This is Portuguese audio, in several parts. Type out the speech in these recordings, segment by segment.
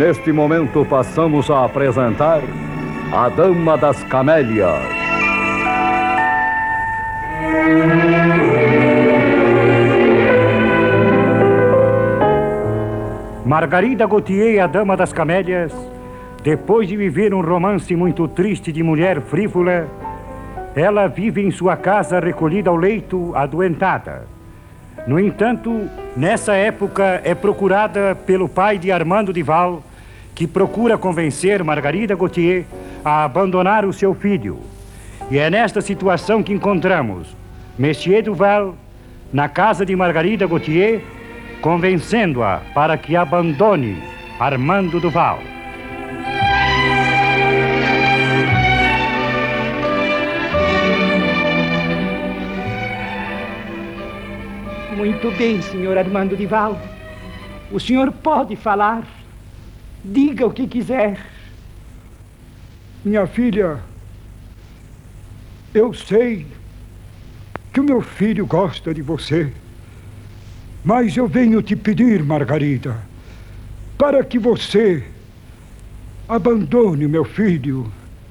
neste momento passamos a apresentar a Dama das Camélias. Margarida Gautier, a Dama das Camélias, depois de viver um romance muito triste de mulher frívola, ela vive em sua casa recolhida ao leito, adoentada. No entanto, nessa época é procurada pelo pai de Armando Duval, que procura convencer Margarida Gautier a abandonar o seu filho. E é nesta situação que encontramos Monsieur Duval na casa de Margarida Gautier, convencendo-a para que abandone Armando Duval. Muito bem, senhor Armando Duval. O senhor pode falar. Diga o que quiser. Minha filha, eu sei que o meu filho gosta de você, mas eu venho te pedir, Margarida, para que você abandone o meu filho.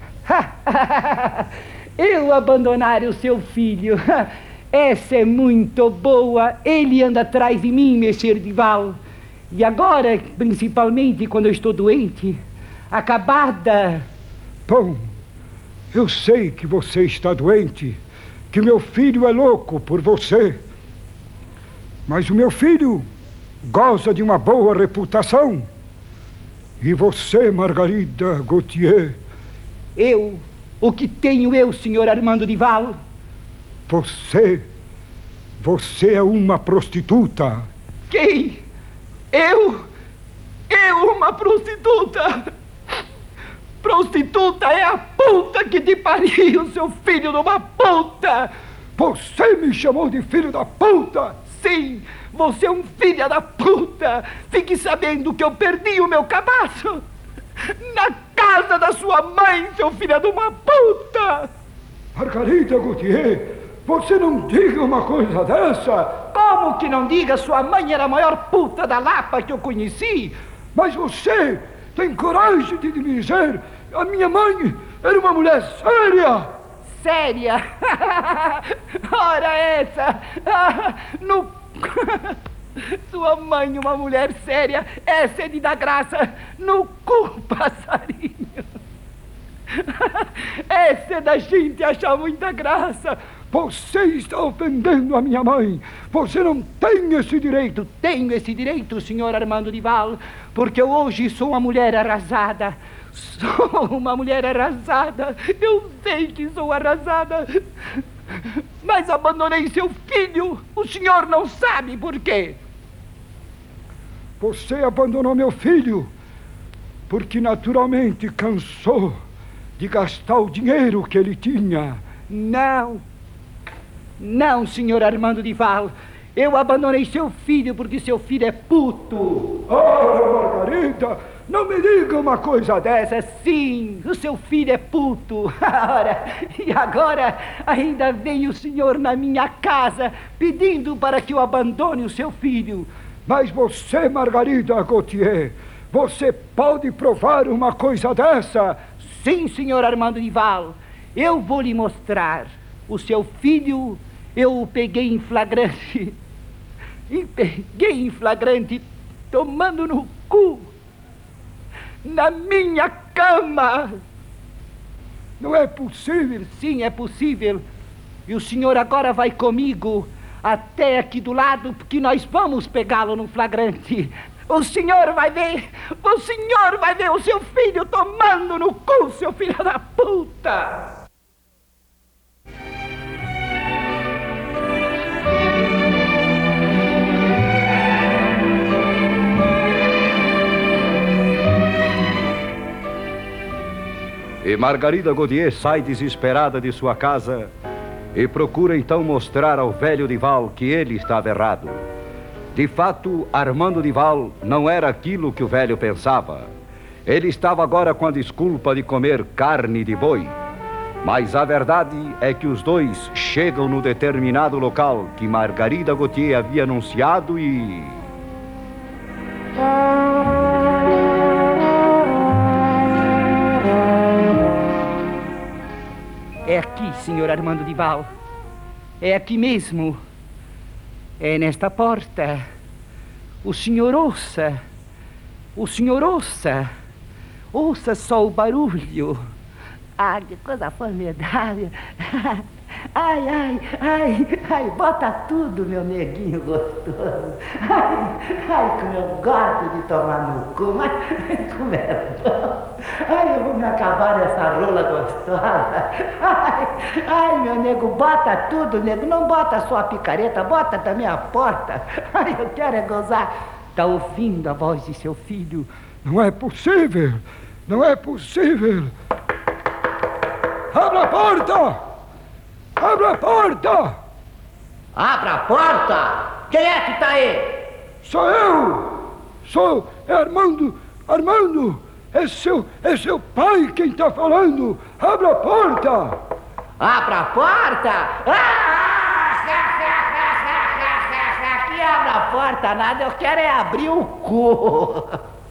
Eu abandonar o seu filho? Essa é muito boa. Ele anda atrás de mim, Monsieur Duval. E agora, principalmente quando eu estou doente, acabada. Bom, eu sei que você está doente, que meu filho é louco por você. Mas o meu filho goza de uma boa reputação. E você, Margarida Gautier? Eu? O que tenho eu, senhor Armando Duval? Você é uma prostituta. Quem? Eu? Eu, uma prostituta? Prostituta é a puta que te pariu, seu filho de uma puta! Você me chamou de filho da puta? Sim, você é um filho da puta! Fique sabendo que eu perdi o meu cabaço na casa da sua mãe, seu filho de uma puta! Margarida Gautier, você não diga uma coisa dessa! Como que não diga? Sua mãe era a maior puta da Lapa que eu conheci! Mas você tem coragem de me dizer: a minha mãe era uma mulher séria! Séria? Ora essa! Sua mãe, uma mulher séria, essa é de dar graça no cu, passarinho! Essa é da gente achar muita graça! Você está ofendendo a minha mãe. Você não tem esse direito. Tenho esse direito, senhor Armando Duval, porque eu hoje sou uma mulher arrasada. Sou uma mulher arrasada. Eu sei que sou arrasada. Mas abandonei seu filho. O senhor não sabe por quê. Você abandonou meu filho porque naturalmente cansou de gastar o dinheiro que ele tinha. Não, senhor Armando Duval. Eu abandonei seu filho porque seu filho é puto. Margarida, não me diga uma coisa dessa. Sim, o seu filho é puto. E agora ainda vem o senhor na minha casa pedindo para que eu abandone o seu filho. Mas você, Margarida Gautier, você pode provar uma coisa dessa? Sim, senhor Armando Duval. Eu vou lhe mostrar. O seu filho eu o peguei em flagrante. E peguei em flagrante tomando no cu na minha cama. Não é possível? Sim, é possível. E o senhor agora vai comigo até aqui do lado, porque nós vamos pegá-lo no flagrante. O senhor vai ver o seu filho tomando no cu, seu filho da puta. E Margarida Gautier sai desesperada de sua casa e procura então mostrar ao velho Duval que ele estava errado. De fato, Armando Duval não era aquilo que o velho pensava. Ele estava agora com a desculpa de comer carne de boi. Mas a verdade é que os dois chegam no determinado local que Margarida Gautier havia anunciado e... É aqui, senhor Armando de Val. É aqui mesmo. É nesta porta. O senhor ouça. O senhor ouça. Ouça só o barulho. Ah, que coisa formidável. Ai, ai, ai, ai, bota tudo, meu neguinho gostoso. Ai, como eu gosto de tomar no cu, mas como é bom. Ai, eu vou me acabar nessa rola gostosa. Ai, meu nego, bota tudo, nego. Não bota só a picareta, bota também a porta. Ai, eu quero é gozar. Tá ouvindo a voz de seu filho? Não é possível! Não é possível! Abra a porta! Abra a porta! Abra a porta! Quem é que tá aí? Sou eu! É Armando! Armando! É seu pai quem tá falando! Abra a porta! Abra a porta! Que abra a porta nada, eu quero é abrir o cu!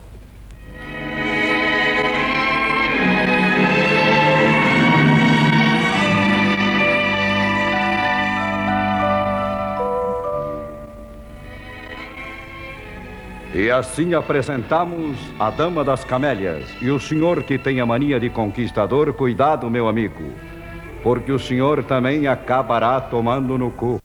E assim apresentamos a Dama das Camélias. E o senhor que tem a mania de conquistador, cuidado, meu amigo, porque o senhor também acabará tomando no cu.